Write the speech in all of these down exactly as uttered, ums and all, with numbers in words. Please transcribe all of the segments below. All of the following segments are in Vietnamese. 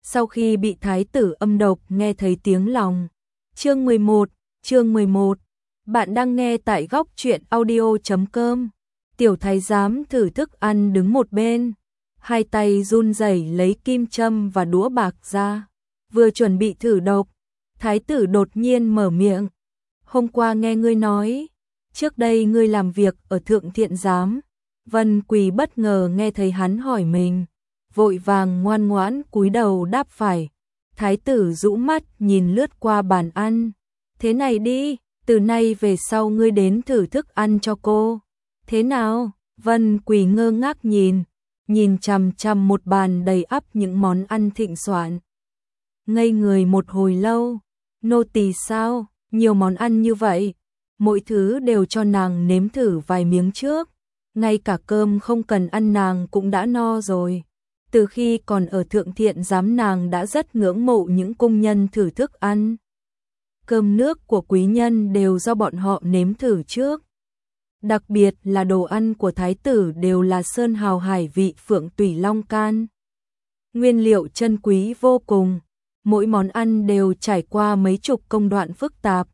sau khi bị thái tử âm độc nghe thấy tiếng lòng. Chương mười một, chương mười một. Bạn đang nghe tại góc truyện audio chấm com. Tiểu thái giám thử thức ăn đứng một bên, hai tay run rẩy lấy kim châm và đũa bạc ra, vừa chuẩn bị thử độc, thái tử đột nhiên mở miệng. Hôm qua nghe ngươi nói, trước đây ngươi làm việc ở Thượng Thiện Giám. Vân Quỳ bất ngờ nghe thấy hắn hỏi mình, vội vàng ngoan ngoãn cúi đầu đáp phải. Thái tử rũ mắt nhìn lướt qua bàn ăn. Thế này đi, từ nay về sau ngươi đến thử thức ăn cho cô. Thế nào? Vân Quỳ ngơ ngác nhìn, nhìn chằm chằm một bàn đầy ắp những món ăn thịnh soạn. Ngây người một hồi lâu, nô tỳ sao? Nhiều món ăn như vậy, mỗi thứ đều cho nàng nếm thử vài miếng trước. Ngay cả cơm không cần ăn nàng cũng đã no rồi. Từ khi còn ở Thượng Thiện Giám nàng đã rất ngưỡng mộ những cung nhân thử thức ăn. Cơm nước của quý nhân đều do bọn họ nếm thử trước. Đặc biệt là đồ ăn của thái tử đều là sơn hào hải vị phượng tùy long can. Nguyên liệu chân quý vô cùng, mỗi món ăn đều trải qua mấy chục công đoạn phức tạp.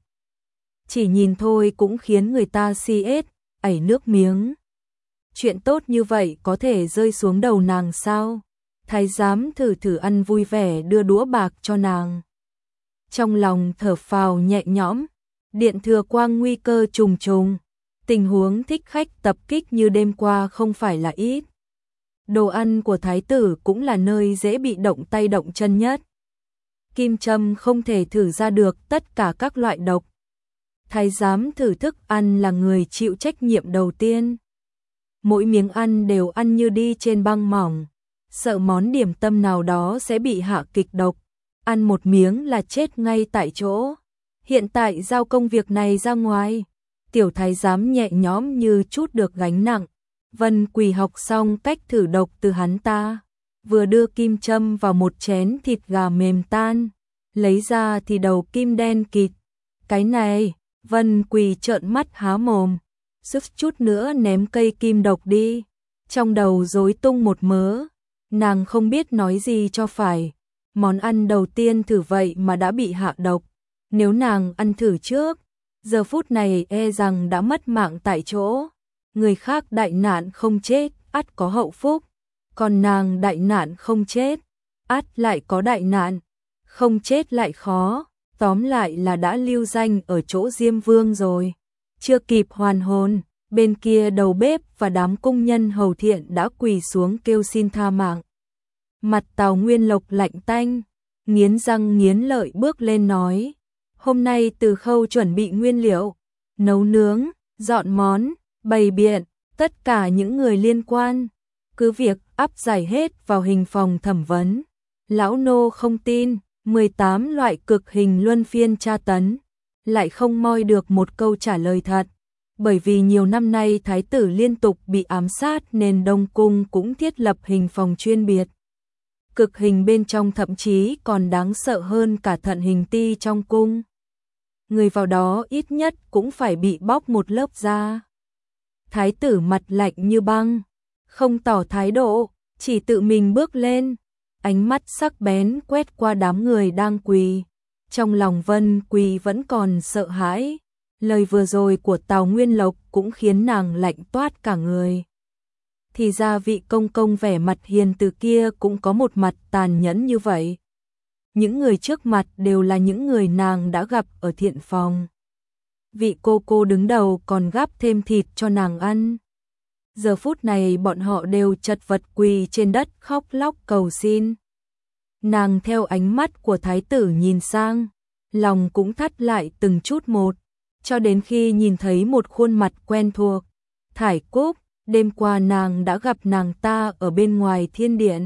Chỉ nhìn thôi cũng khiến người ta si ết, ảy nước miếng. Chuyện tốt như vậy có thể rơi xuống đầu nàng sao? Thái giám thử thử ăn vui vẻ đưa đũa bạc cho nàng. Trong lòng thở phào nhẹ nhõm, điện thừa quang nguy cơ trùng trùng. Tình huống thích khách tập kích như đêm qua không phải là ít. Đồ ăn của thái tử cũng là nơi dễ bị động tay động chân nhất. Kim châm không thể thử ra được tất cả các loại độc. Thái giám thử thức ăn là người chịu trách nhiệm đầu tiên. Mỗi miếng ăn đều ăn như đi trên băng mỏng, sợ món điểm tâm nào đó sẽ bị hạ kịch độc, ăn một miếng là chết ngay tại chỗ. Hiện tại giao công việc này ra ngoài, tiểu thái giám nhẹ nhõm như chút được gánh nặng. Vân Quỳ học xong cách thử độc từ hắn ta, vừa đưa kim châm vào một chén thịt gà mềm tan, lấy ra thì đầu kim đen kịt. Cái này, Vân Quỳ trợn mắt há mồm, sức chút nữa ném cây kim độc đi. Trong đầu rối tung một mớ, nàng không biết nói gì cho phải. Món ăn đầu tiên thử vậy mà đã bị hạ độc. Nếu nàng ăn thử trước, giờ phút này e rằng đã mất mạng tại chỗ. Người khác đại nạn không chết, ắt có hậu phúc. Còn nàng đại nạn không chết, ắt lại có đại nạn. Không chết lại khó, tóm lại là đã lưu danh ở chỗ Diêm Vương rồi. Chưa kịp hoàn hồn, bên kia đầu bếp và đám công nhân hầu thiện đã quỳ xuống kêu xin tha mạng. Mặt Tào Nguyên Lộc lạnh tanh, nghiến răng nghiến lợi bước lên nói. Hôm nay từ khâu chuẩn bị nguyên liệu, nấu nướng, dọn món, bày biện, tất cả những người liên quan, cứ việc áp giải hết vào hình phòng thẩm vấn. Lão nô không tin, mười tám loại cực hình luân phiên tra tấn, lại không moi được một câu trả lời thật. Bởi vì nhiều năm nay thái tử liên tục bị ám sát nên Đông Cung cũng thiết lập hình phòng chuyên biệt. Cực hình bên trong thậm chí còn đáng sợ hơn cả thận hình ti trong cung. Người vào đó ít nhất cũng phải bị bóc một lớp da. Thái tử mặt lạnh như băng, không tỏ thái độ, chỉ tự mình bước lên, ánh mắt sắc bén quét qua đám người đang quỳ. Trong lòng Vân Quỳ vẫn còn sợ hãi, lời vừa rồi của Tào Nguyên Lộc cũng khiến nàng lạnh toát cả người. Thì ra vị công công vẻ mặt hiền từ kia cũng có một mặt tàn nhẫn như vậy. Những người trước mặt đều là những người nàng đã gặp ở thiện phòng. Vị cô cô đứng đầu còn gắp thêm thịt cho nàng ăn. Giờ phút này bọn họ đều chật vật quỳ trên đất khóc lóc cầu xin. Nàng theo ánh mắt của thái tử nhìn sang, lòng cũng thắt lại từng chút một, cho đến khi nhìn thấy một khuôn mặt quen thuộc. Thải Cúc, đêm qua nàng đã gặp nàng ta ở bên ngoài thiên điện.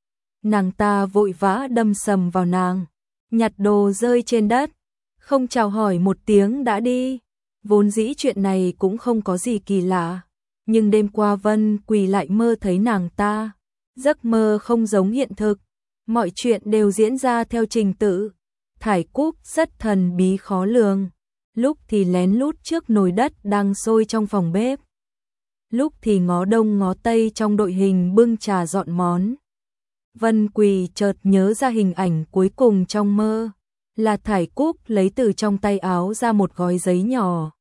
Nàng ta vội vã đâm sầm vào nàng, nhặt đồ rơi trên đất, không chào hỏi một tiếng đã đi. Vốn dĩ chuyện này cũng không có gì kỳ lạ, nhưng đêm qua Vân Quỳ lại mơ thấy nàng ta. Giấc mơ không giống hiện thực, mọi chuyện đều diễn ra theo trình tự. Thải Cúc rất thần bí khó lường, lúc thì lén lút trước nồi đất đang sôi trong phòng bếp, lúc thì ngó đông ngó tây trong đội hình bưng trà dọn món. Vân Quỳ chợt nhớ ra hình ảnh cuối cùng trong mơ, là Thải Cúc lấy từ trong tay áo ra một gói giấy nhỏ,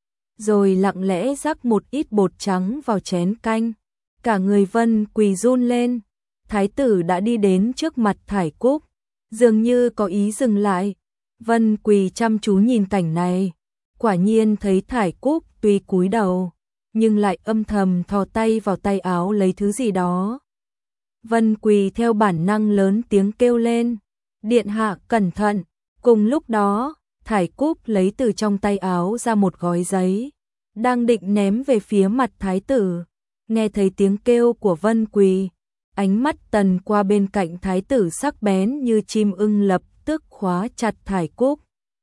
rồi lặng lẽ rắc một ít bột trắng vào chén canh. Cả người Vân Quỳ run lên, thái tử đã đi đến trước mặt Thải Cúc, dường như có ý dừng lại. Vân Quỳ chăm chú nhìn cảnh này, quả nhiên thấy Thải Cúc tuy cúi đầu, nhưng lại âm thầm thò tay vào tay áo lấy thứ gì đó. Vân Quỳ theo bản năng lớn tiếng kêu lên, điện hạ cẩn thận. Cùng lúc đó, Thải Cúc lấy từ trong tay áo ra một gói giấy, đang định ném về phía mặt thái tử. Nghe thấy tiếng kêu của Vân Quỳ, ánh mắt tần qua bên cạnh thái tử sắc bén như chim ưng lập tức khóa chặt Thải Cúc,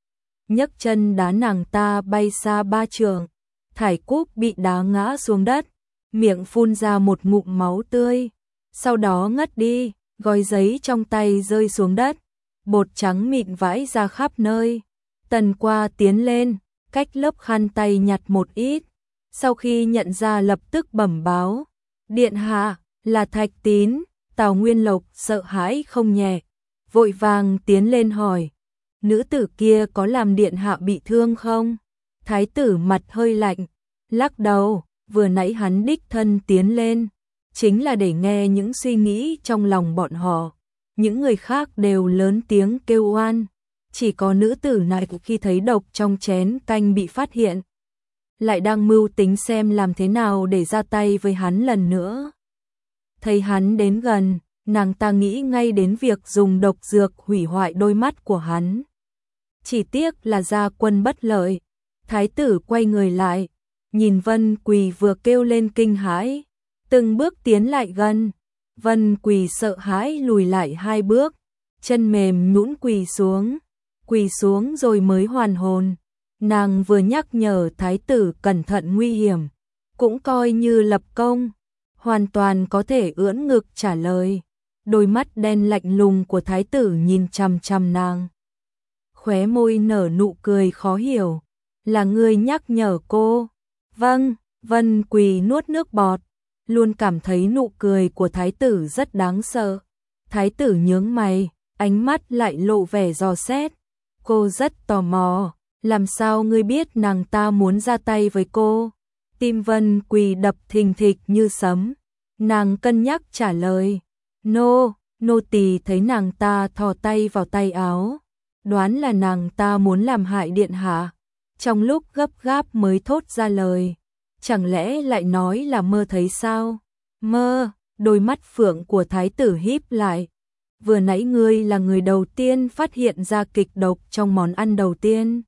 nhấc chân đá nàng ta bay xa ba trượng. Thải Cúc bị đá ngã xuống đất, miệng phun ra một ngụm máu tươi, sau đó ngất đi, gói giấy trong tay rơi xuống đất, bột trắng mịn vãi ra khắp nơi. Tần qua tiến lên, cách lớp khăn tay nhặt một ít, sau khi nhận ra lập tức bẩm báo, điện hạ, là Thạch Tín. Tào Nguyên Lộc sợ hãi không nhẹ, vội vàng tiến lên hỏi, nữ tử kia có làm điện hạ bị thương không? Thái tử mặt hơi lạnh, lắc đầu, vừa nãy hắn đích thân tiến lên, chính là để nghe những suy nghĩ trong lòng bọn họ. Những người khác đều lớn tiếng kêu oan, chỉ có nữ tử này khi thấy độc trong chén canh bị phát hiện, lại đang mưu tính xem làm thế nào để ra tay với hắn lần nữa. Thấy hắn đến gần, nàng ta nghĩ ngay đến việc dùng độc dược hủy hoại đôi mắt của hắn. Chỉ tiếc là gia quân bất lợi. Thái tử quay người lại, nhìn Vân Quỳ vừa kêu lên kinh hãi, từng bước tiến lại gần. Vân Quỳ sợ hãi lùi lại hai bước, chân mềm nhũn quỳ xuống, quỳ xuống rồi mới hoàn hồn. Nàng vừa nhắc nhở thái tử cẩn thận nguy hiểm, cũng coi như lập công, hoàn toàn có thể ưỡn ngực trả lời. Đôi mắt đen lạnh lùng của thái tử nhìn chằm chằm nàng, khóe môi nở nụ cười khó hiểu, là ngươi nhắc nhở cô? Vâng. Vân Quỳ nuốt nước bọt, luôn cảm thấy nụ cười của thái tử rất đáng sợ. Thái tử nhướng mày, ánh mắt lại lộ vẻ dò xét. Cô rất tò mò, làm sao ngươi biết nàng ta muốn ra tay với cô? Tim Vân Quỳ đập thình thịch như sấm. Nàng cân nhắc trả lời, nô, nô tỳ thấy nàng ta thò tay vào tay áo, đoán là nàng ta muốn làm hại điện hạ. Trong lúc gấp gáp mới thốt ra lời, chẳng lẽ lại nói là mơ thấy sao? Mơ? Đôi mắt phượng của thái tử híp lại. Vừa nãy ngươi là người đầu tiên phát hiện ra kịch độc trong món ăn đầu tiên.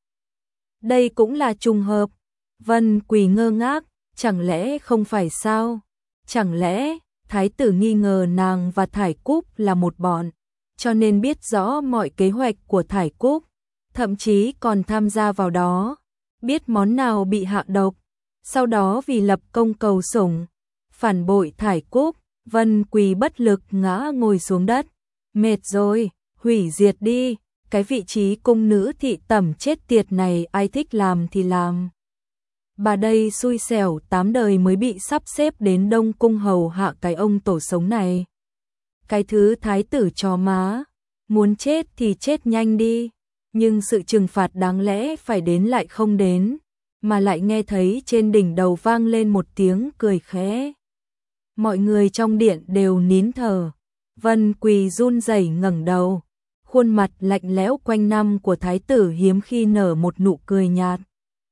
Đây cũng là trùng hợp. Vân Quỳ ngơ ngác, chẳng lẽ không phải sao? Chẳng lẽ thái tử nghi ngờ nàng và Thải Cúc là một bọn, cho nên biết rõ mọi kế hoạch của Thải Cúc, thậm chí còn tham gia vào đó, biết món nào bị hạ độc, sau đó vì lập công cầu sủng, phản bội Thải Cúc. Vân Quỳ bất lực ngã ngồi xuống đất, mệt rồi, hủy diệt đi, cái vị trí cung nữ thị tẩm chết tiệt này ai thích làm thì làm. Bà đây xui xẻo tám đời mới bị sắp xếp đến Đông Cung hầu hạ cái ông tổ sống này. Cái thứ thái tử chó má, muốn chết thì chết nhanh đi, nhưng sự trừng phạt đáng lẽ phải đến lại không đến, mà lại nghe thấy trên đỉnh đầu vang lên một tiếng cười khẽ. Mọi người trong điện đều nín thở. Vân Quỳ run rẩy ngẩng đầu, khuôn mặt lạnh lẽo quanh năm của thái tử hiếm khi nở một nụ cười nhạt.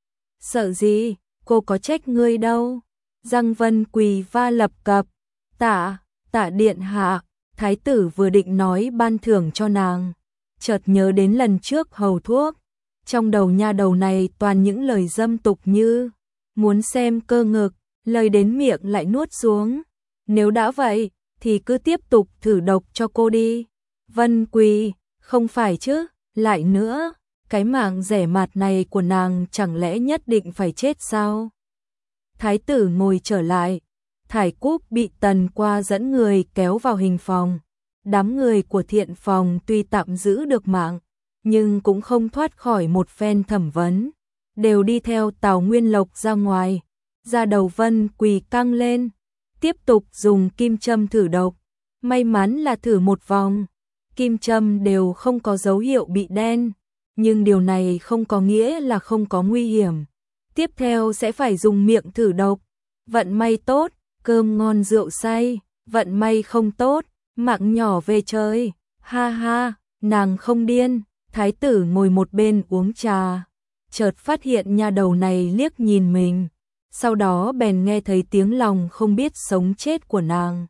Sợ gì, cô có trách ngươi đâu. Răng Vân Quỳ va lập cập. Tạ, tạ điện hạ. Thái tử vừa định nói ban thưởng cho nàng, chợt nhớ đến lần trước hầu thuốc. Trong đầu nha đầu này toàn những lời dâm tục như muốn xem cơ ngực, lời đến miệng lại nuốt xuống. Nếu đã vậy, thì cứ tiếp tục thử độc cho cô đi. Vân Quỳ, không phải chứ, lại nữa, cái mạng rẻ mạt này của nàng chẳng lẽ nhất định phải chết sao? Thái tử ngồi trở lại, Thải Cúc bị Tần Qua dẫn người kéo vào hình phòng. Đám người của thiện phòng tuy tạm giữ được mạng, nhưng cũng không thoát khỏi một phen thẩm vấn, đều đi theo Tào Nguyên Lộc ra ngoài. Da đầu Vân Quỳ căng lên, tiếp tục dùng kim châm thử độc. May mắn là thử một vòng, kim châm đều không có dấu hiệu bị đen, nhưng điều này không có nghĩa là không có nguy hiểm. Tiếp theo sẽ phải dùng miệng thử độc. Vận may tốt, cơm ngon rượu say, vận may không tốt, mạng nhỏ về trời. Ha ha, nàng không điên. Thái tử ngồi một bên uống trà, chợt phát hiện nha đầu này liếc nhìn mình, sau đó bèn nghe thấy tiếng lòng không biết sống chết của nàng.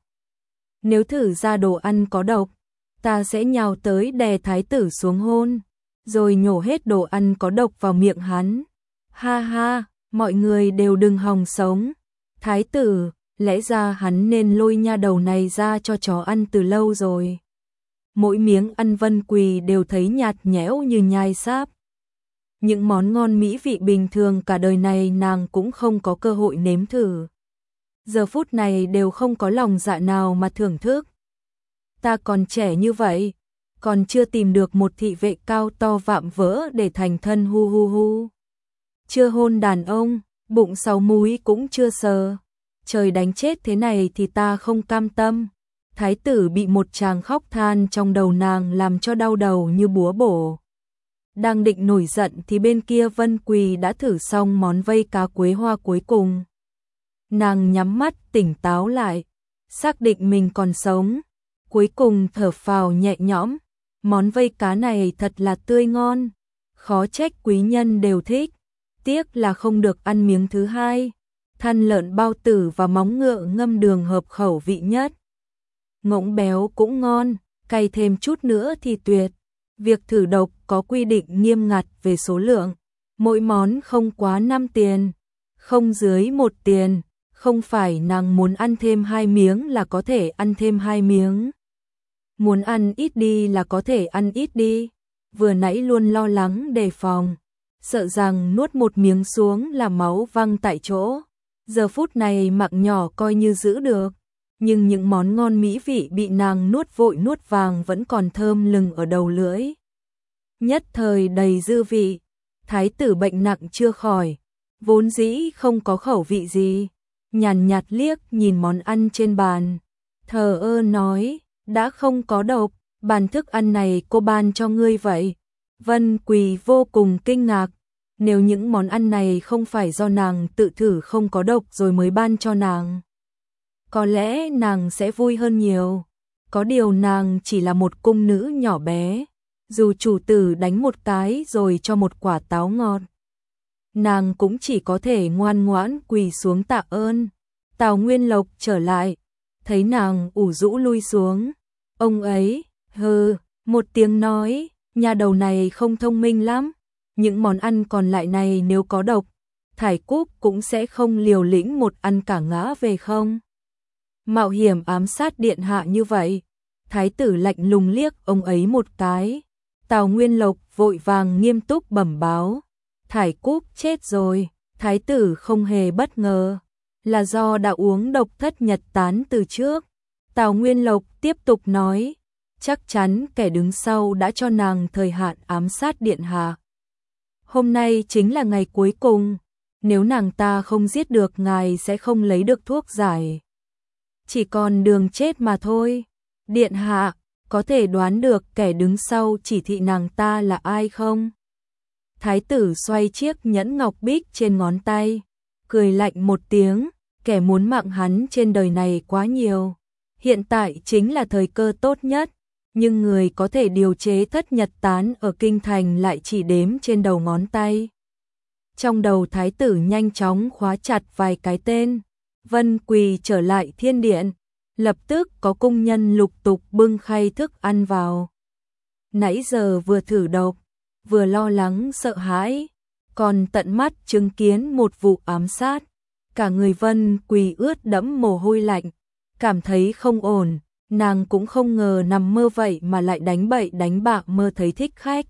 Nếu thử ra đồ ăn có độc, ta sẽ nhào tới đè thái tử xuống hôn, rồi nhổ hết đồ ăn có độc vào miệng hắn. Ha ha, mọi người đều đừng hòng sống. Thái tử, lẽ ra hắn nên lôi nha đầu này ra cho chó ăn từ lâu rồi. Mỗi miếng ăn Vân Quỳ đều thấy nhạt nhẽo như nhai sáp. Những món ngon mỹ vị bình thường cả đời này nàng cũng không có cơ hội nếm thử. Giờ phút này đều không có lòng dạ nào mà thưởng thức. Ta còn trẻ như vậy, còn chưa tìm được một thị vệ cao to vạm vỡ để thành thân hu hu hu. Chưa hôn đàn ông, bụng sáu múi cũng chưa sờ. Trời đánh chết thế này thì ta không cam tâm. Thái tử bị một tràng khóc than trong đầu nàng làm cho đau đầu như búa bổ. Đang định nổi giận thì bên kia Vân Quỳ đã thử xong món vây cá quế hoa cuối cùng. Nàng nhắm mắt tỉnh táo lại, xác định mình còn sống, cuối cùng thở phào nhẹ nhõm. Món vây cá này thật là tươi ngon, khó trách quý nhân đều thích, tiếc là không được ăn miếng thứ hai. Thăn lợn bao tử và móng ngựa ngâm đường hợp khẩu vị nhất. Ngỗng béo cũng ngon, cay thêm chút nữa thì tuyệt. Việc thử độc có quy định nghiêm ngặt về số lượng, mỗi món không quá năm tiền, không dưới một tiền, không phải nàng muốn ăn thêm hai miếng là có thể ăn thêm hai miếng. Muốn ăn ít đi là có thể ăn ít đi, vừa nãy luôn lo lắng đề phòng, sợ rằng nuốt một miếng xuống là máu văng tại chỗ. Giờ phút này mạng nhỏ coi như giữ được, nhưng những món ngon mỹ vị bị nàng nuốt vội nuốt vàng vẫn còn thơm lừng ở đầu lưỡi. Nhất thời đầy dư vị, thái tử bệnh nặng chưa khỏi, vốn dĩ không có khẩu vị gì, nhàn nhạt liếc nhìn món ăn trên bàn, thờ ơ nói, đã không có độc, bàn thức ăn này cô ban cho ngươi vậy. Vân Quỳ vô cùng kinh ngạc, nếu những món ăn này không phải do nàng tự thử không có độc rồi mới ban cho nàng, có lẽ nàng sẽ vui hơn nhiều. Có điều nàng chỉ là một cung nữ nhỏ bé, dù chủ tử đánh một cái rồi cho một quả táo ngọt, nàng cũng chỉ có thể ngoan ngoãn quỳ xuống tạ ơn. Tào Nguyên Lộc trở lại, thấy nàng ủ rũ lui xuống, ông ấy hừ một tiếng nói, nhà đầu này không thông minh lắm, những món ăn còn lại này nếu có độc, Thải Cúc cũng sẽ không liều lĩnh một ăn cả ngã về không. Mạo hiểm ám sát điện hạ như vậy. Thái tử lạnh lùng liếc ông ấy một cái. Tào Nguyên Lộc vội vàng nghiêm túc bẩm báo, Thải Cúc chết rồi. Thái tử không hề bất ngờ, là do đã uống độc thất nhật tán từ trước. Tào Nguyên Lộc tiếp tục nói, chắc chắn kẻ đứng sau đã cho nàng thời hạn ám sát điện hạ. Hôm nay chính là ngày cuối cùng, nếu nàng ta không giết được ngài sẽ không lấy được thuốc giải. Chỉ còn đường chết mà thôi. Điện hạ, có thể đoán được kẻ đứng sau chỉ thị nàng ta là ai không? Thái tử xoay chiếc nhẫn ngọc bích trên ngón tay, cười lạnh một tiếng, kẻ muốn mạng hắn trên đời này quá nhiều. Hiện tại chính là thời cơ tốt nhất, nhưng người có thể điều chế thất nhật tán ở kinh thành lại chỉ đếm trên đầu ngón tay. Trong đầu thái tử nhanh chóng khóa chặt vài cái tên. Vân Quỳ trở lại thiên điện, lập tức có cung nhân lục tục bưng khay thức ăn vào. Nãy giờ vừa thử độc, vừa lo lắng sợ hãi, còn tận mắt chứng kiến một vụ ám sát. Cả người Vân Quỳ ướt đẫm mồ hôi lạnh, cảm thấy không ổn, nàng cũng không ngờ nằm mơ vậy mà lại đánh bậy đánh bạ mơ thấy thích khách.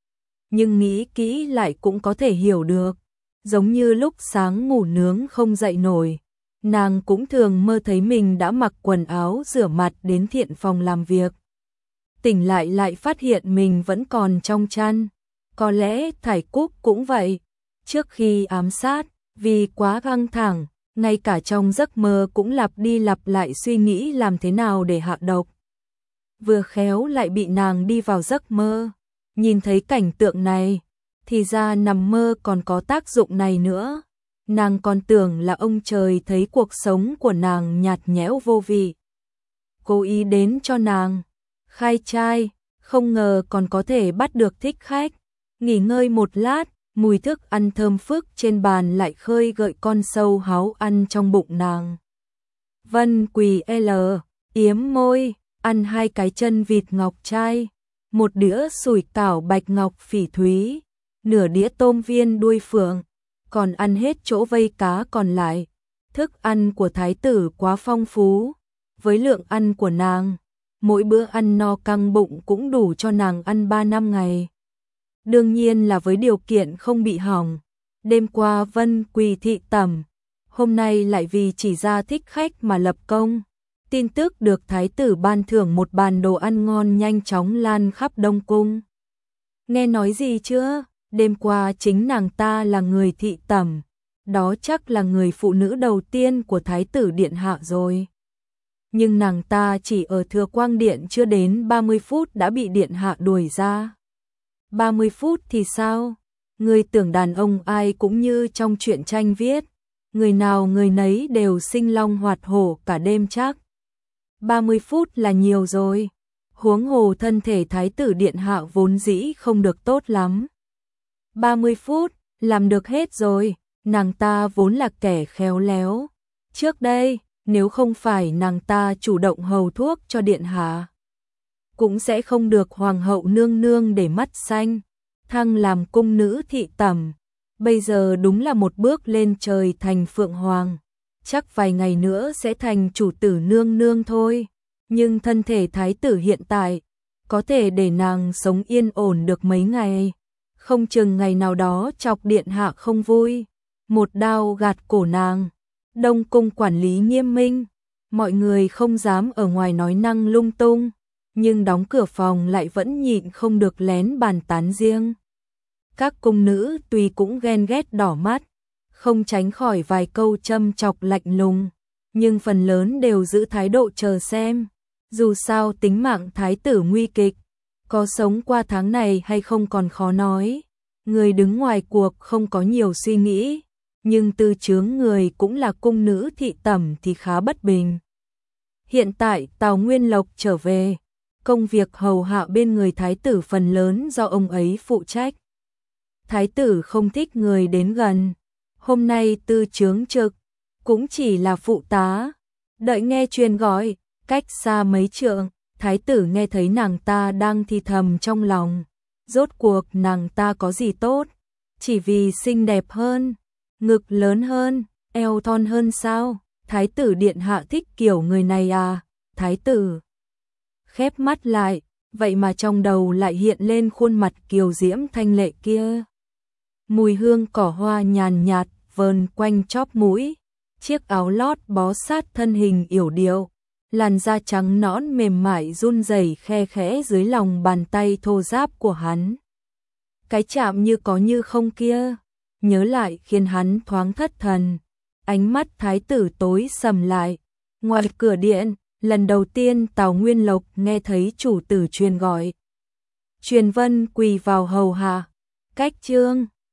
Nhưng nghĩ kỹ lại cũng có thể hiểu được, giống như lúc sáng ngủ nướng không dậy nổi. Nàng cũng thường mơ thấy mình đã mặc quần áo rửa mặt đến thiện phòng làm việc. Tỉnh lại lại phát hiện mình vẫn còn trong chăn. Có lẽ Thải Cúc cũng vậy. Trước khi ám sát, vì quá căng thẳng, ngay cả trong giấc mơ cũng lặp đi lặp lại suy nghĩ làm thế nào để hạ độc. Vừa khéo lại bị nàng đi vào giấc mơ, nhìn thấy cảnh tượng này, thì ra nằm mơ còn có tác dụng này nữa. Nàng còn tưởng là ông trời thấy cuộc sống của nàng nhạt nhẽo vô vị, cố ý đến cho nàng khai trai, không ngờ còn có thể bắt được thích khách. Nghỉ ngơi một lát, mùi thức ăn thơm phức trên bàn lại khơi gợi con sâu háo ăn trong bụng nàng. Vân Quỳ L yếm môi, ăn hai cái chân vịt ngọc trai, một đĩa sủi cảo bạch ngọc phỉ thúy, nửa đĩa tôm viên đuôi phượng, còn ăn hết chỗ vây cá còn lại. Thức ăn của thái tử quá phong phú, với lượng ăn của nàng, mỗi bữa ăn no căng bụng cũng đủ cho nàng ăn ba năm ngày. Đương nhiên là với điều kiện không bị hỏng. Đêm qua Vân Quỳ thị tẩm, hôm nay lại vì chỉ ra thích khách mà lập công. Tin tức được thái tử ban thưởng một bàn đồ ăn ngon nhanh chóng lan khắp Đông Cung. Nghe nói gì chưa? Đêm qua chính nàng ta là người thị tẩm, đó chắc là người phụ nữ đầu tiên của thái tử điện hạ rồi. Nhưng nàng ta chỉ ở Thừa Quang Điện chưa đến ba mươi phút đã bị điện hạ đuổi ra. ba mươi phút thì sao? Người tưởng đàn ông ai cũng như trong truyện tranh viết, người nào người nấy đều sinh long hoạt hổ cả đêm chắc. ba mươi phút là nhiều rồi, huống hồ thân thể thái tử điện hạ vốn dĩ không được tốt lắm. ba mươi phút, làm được hết rồi, nàng ta vốn là kẻ khéo léo. Trước đây, nếu không phải nàng ta chủ động hầu thuốc cho điện hạ, cũng sẽ không được hoàng hậu nương nương để mắt xanh, thăng làm cung nữ thị tẩm. Bây giờ đúng là một bước lên trời thành phượng hoàng, chắc vài ngày nữa sẽ thành chủ tử nương nương thôi. Nhưng thân thể thái tử hiện tại, có thể để nàng sống yên ổn được mấy ngày, không chừng ngày nào đó chọc điện hạ không vui, một đao gạt cổ nàng. Đông cung quản lý nghiêm minh, mọi người không dám ở ngoài nói năng lung tung, nhưng đóng cửa phòng lại vẫn nhịn không được lén bàn tán riêng. Các cung nữ tuy cũng ghen ghét đỏ mắt, không tránh khỏi vài câu châm chọc lạnh lùng, nhưng phần lớn đều giữ thái độ chờ xem. Dù sao tính mạng thái tử nguy kịch, có sống qua tháng này hay không còn khó nói. Người đứng ngoài cuộc không có nhiều suy nghĩ, nhưng tư chướng người cũng là cung nữ thị tẩm thì khá bất bình. Hiện tại Tào Nguyên Lộc trở về, công việc hầu hạ bên người thái tử phần lớn do ông ấy phụ trách. Thái tử không thích người đến gần, hôm nay tư chướng trực, cũng chỉ là phụ tá. Đợi nghe truyền gọi, cách xa mấy trượng, thái tử nghe thấy nàng ta đang thì thầm trong lòng. Rốt cuộc nàng ta có gì tốt, chỉ vì xinh đẹp hơn, ngực lớn hơn, eo thon hơn sao? Thái tử điện hạ thích kiểu người này à? Thái tử khép mắt lại, vậy mà trong đầu lại hiện lên khuôn mặt kiều diễm thanh lệ kia. Mùi hương cỏ hoa nhàn nhạt vờn quanh chóp mũi, chiếc áo lót bó sát thân hình yểu điệu, làn da trắng nõn mềm mại run rẩy khe khẽ dưới lòng bàn tay thô ráp của hắn. Cái chạm như có như không kia, nhớ lại khiến hắn thoáng thất thần. Ánh mắt thái tử tối sầm lại. Ngoài cửa điện, lần đầu tiên Tào Nguyên Lộc nghe thấy chủ tử truyền gọi. Truyền Vân Quỳ vào hầu hạ. Cách chương